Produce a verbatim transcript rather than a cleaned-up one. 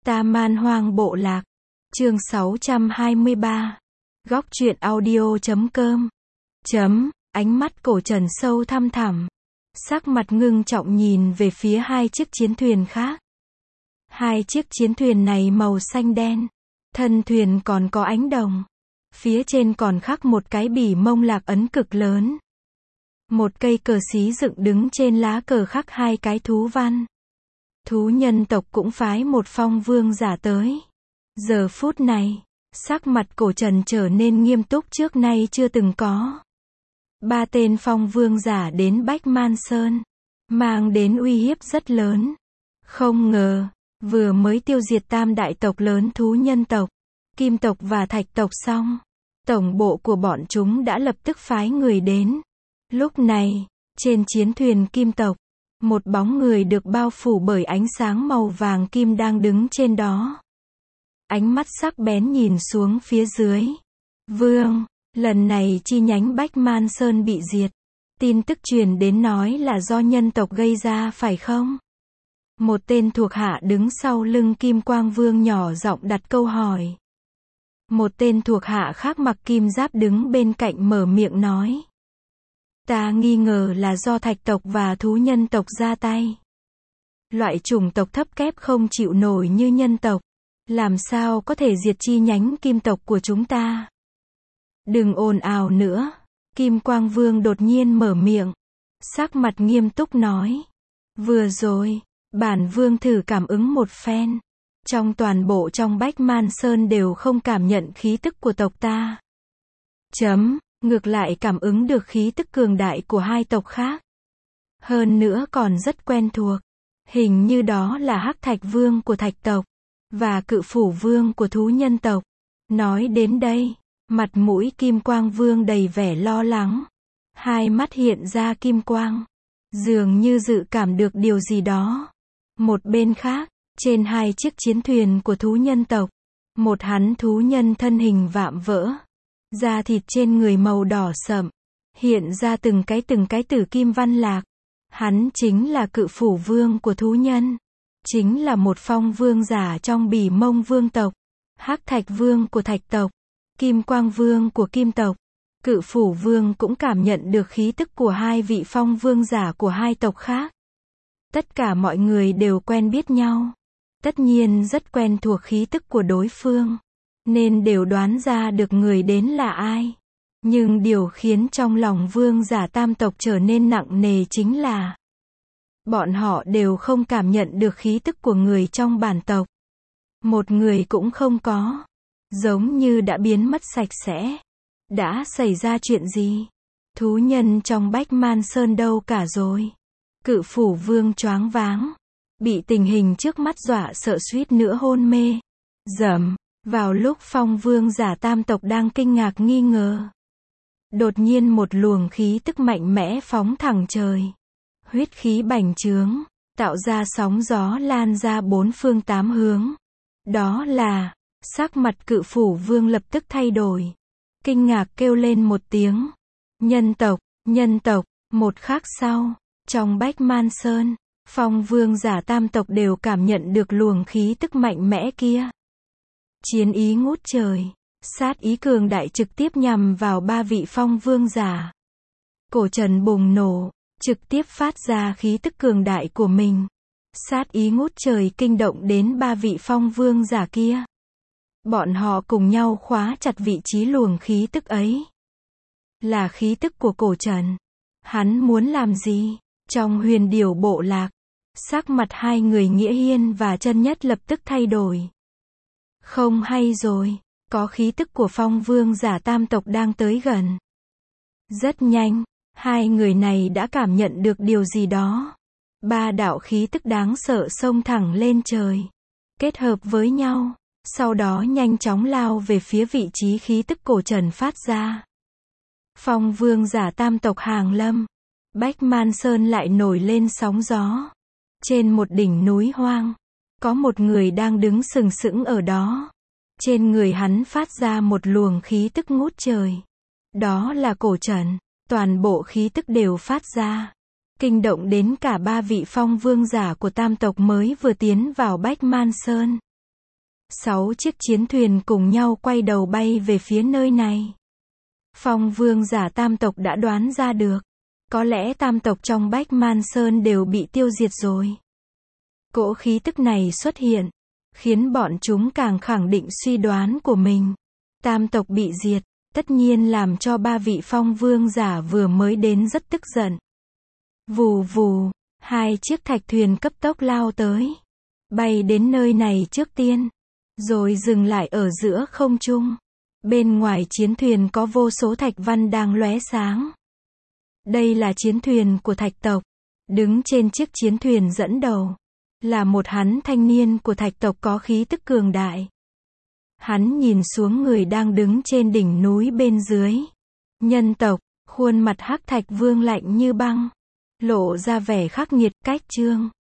Ta Man Hoang Bộ Lạc. Chương sáu trăm hai mươi ba. Góc truyện audio chấm com. Chấm, ánh mắt Cổ Trần sâu thăm thẳm. Sắc mặt ngưng trọng nhìn về phía hai chiếc chiến thuyền khác. Hai chiếc chiến thuyền này màu xanh đen. Thân thuyền còn có ánh đồng. Phía trên còn khắc một cái bỉ mông lạc ấn cực lớn. Một cây cờ xí dựng đứng trên lá cờ khắc hai cái thú văn. Thú nhân tộc cũng phái một phong vương giả tới. Giờ phút này, sắc mặt Cổ Trần trở nên nghiêm túc trước nay chưa từng có. Ba tên phong vương giả đến Bách Man Sơn, mang đến uy hiếp rất lớn. Không ngờ, vừa mới tiêu diệt tam đại tộc lớn thú nhân tộc, kim tộc và thạch tộc xong, tổng bộ của bọn chúng đã lập tức phái người đến. Lúc này, trên chiến thuyền kim tộc, một bóng người được bao phủ bởi ánh sáng màu vàng kim đang đứng trên đó. Ánh mắt sắc bén nhìn xuống phía dưới. Vương, lần này chi nhánh Bách Man Sơn bị diệt. Tin tức truyền đến nói là do nhân tộc gây ra phải không? Một tên thuộc hạ đứng sau lưng Kim Quang Vương nhỏ giọng đặt câu hỏi. Một tên thuộc hạ khác mặc kim giáp đứng bên cạnh mở miệng nói. Ta nghi ngờ là do thạch tộc và thú nhân tộc ra tay. Loại chủng tộc thấp kép không chịu nổi như nhân tộc, làm sao có thể diệt chi nhánh kim tộc của chúng ta? Đừng ồn ào nữa, Kim Quang Vương đột nhiên mở miệng, sắc mặt nghiêm túc nói. Vừa rồi, bản vương thử cảm ứng một phen. Trong toàn bộ trong Bách Man Sơn đều không cảm nhận khí tức của tộc ta. Chấm, ngược lại cảm ứng được khí tức cường đại của hai tộc khác. Hơn nữa còn rất quen thuộc. Hình như đó là Hắc Thạch Vương của thạch tộc, và Cự Phủ Vương của thú nhân tộc. Nói đến đây, mặt mũi Kim Quang Vương đầy vẻ lo lắng. Hai mắt hiện ra kim quang, dường như dự cảm được điều gì đó. Một bên khác, trên hai chiếc chiến thuyền của thú nhân tộc, một hắn thú nhân thân hình vạm vỡ, da thịt trên người màu đỏ sậm, hiện ra từng cái từng cái tử kim văn lạc. Hắn chính là Cự Phủ Vương của thú nhân, chính là một phong vương giả trong Bỉ Mông Vương tộc, Hắc Thạch Vương của thạch tộc, Kim Quang Vương của kim tộc. Cự Phủ Vương cũng cảm nhận được khí tức của hai vị phong vương giả của hai tộc khác. Tất cả mọi người đều quen biết nhau, tất nhiên rất quen thuộc khí tức của đối phương, nên đều đoán ra được người đến là ai. Nhưng điều khiến trong lòng vương giả tam tộc trở nên nặng nề chính là bọn họ đều không cảm nhận được khí tức của người trong bản tộc. Một người cũng không có, giống như đã biến mất sạch sẽ. Đã xảy ra chuyện gì? Thú nhân trong Bách Man Sơn đâu cả rồi? Cự Phủ Vương choáng váng, bị tình hình trước mắt dọa sợ suýt nữa hôn mê. Dầm, vào lúc phong vương giả tam tộc đang kinh ngạc nghi ngờ, đột nhiên một luồng khí tức mạnh mẽ phóng thẳng trời. Huyết khí bành trướng, tạo ra sóng gió lan ra bốn phương tám hướng. Đó là, sắc mặt Cự Phủ Vương lập tức thay đổi. Kinh ngạc kêu lên một tiếng. Nhân tộc, nhân tộc. Một khắc sau, trong Bách Man Sơn, phong vương giả tam tộc đều cảm nhận được luồng khí tức mạnh mẽ kia. Chiến ý ngút trời, sát ý cường đại trực tiếp nhằm vào ba vị phong vương giả. Cổ Trần bùng nổ, trực tiếp phát ra khí tức cường đại của mình. Sát ý ngút trời kinh động đến ba vị phong vương giả kia. Bọn họ cùng nhau khóa chặt vị trí luồng khí tức ấy. Là khí tức của Cổ Trần. Hắn muốn làm gì? Trong Huyền Điểu Bộ Lạc, sắc mặt hai người Nghĩa Hiên và Chân Nhất lập tức thay đổi. Không hay rồi, có khí tức của phong vương giả tam tộc đang tới gần. Rất nhanh, hai người này đã cảm nhận được điều gì đó. Ba đạo khí tức đáng sợ xông thẳng lên trời, kết hợp với nhau, sau đó nhanh chóng lao về phía vị trí khí tức Cổ Trần phát ra. Phong vương giả tam tộc hàng lâm, Bách Man Sơn lại nổi lên sóng gió. Trên một đỉnh núi hoang, có một người đang đứng sừng sững ở đó. Trên người hắn phát ra một luồng khí tức ngút trời. Đó là Cổ Trần, toàn bộ khí tức đều phát ra, kinh động đến cả ba vị phong vương giả của tam tộc mới vừa tiến vào Bách Man Sơn. Sáu chiếc chiến thuyền cùng nhau quay đầu bay về phía nơi này. Phong vương giả tam tộc đã đoán ra được. Có lẽ tam tộc trong Bách Man Sơn đều bị tiêu diệt rồi. Cỗ khí tức này xuất hiện, khiến bọn chúng càng khẳng định suy đoán của mình. Tam tộc bị diệt, tất nhiên làm cho ba vị phong vương giả vừa mới đến rất tức giận. Vù vù, hai chiếc thạch thuyền cấp tốc lao tới. Bay đến nơi này trước tiên, rồi dừng lại ở giữa không trung. Bên ngoài chiến thuyền có vô số thạch văn đang lóe sáng. Đây là chiến thuyền của thạch tộc. Đứng trên chiếc chiến thuyền dẫn đầu, là một hắn thanh niên của thạch tộc có khí tức cường đại. Hắn nhìn xuống người đang đứng trên đỉnh núi bên dưới. Nhân tộc, khuôn mặt hắc thạch vương lạnh như băng, lộ ra vẻ khắc nghiệt, cách trương.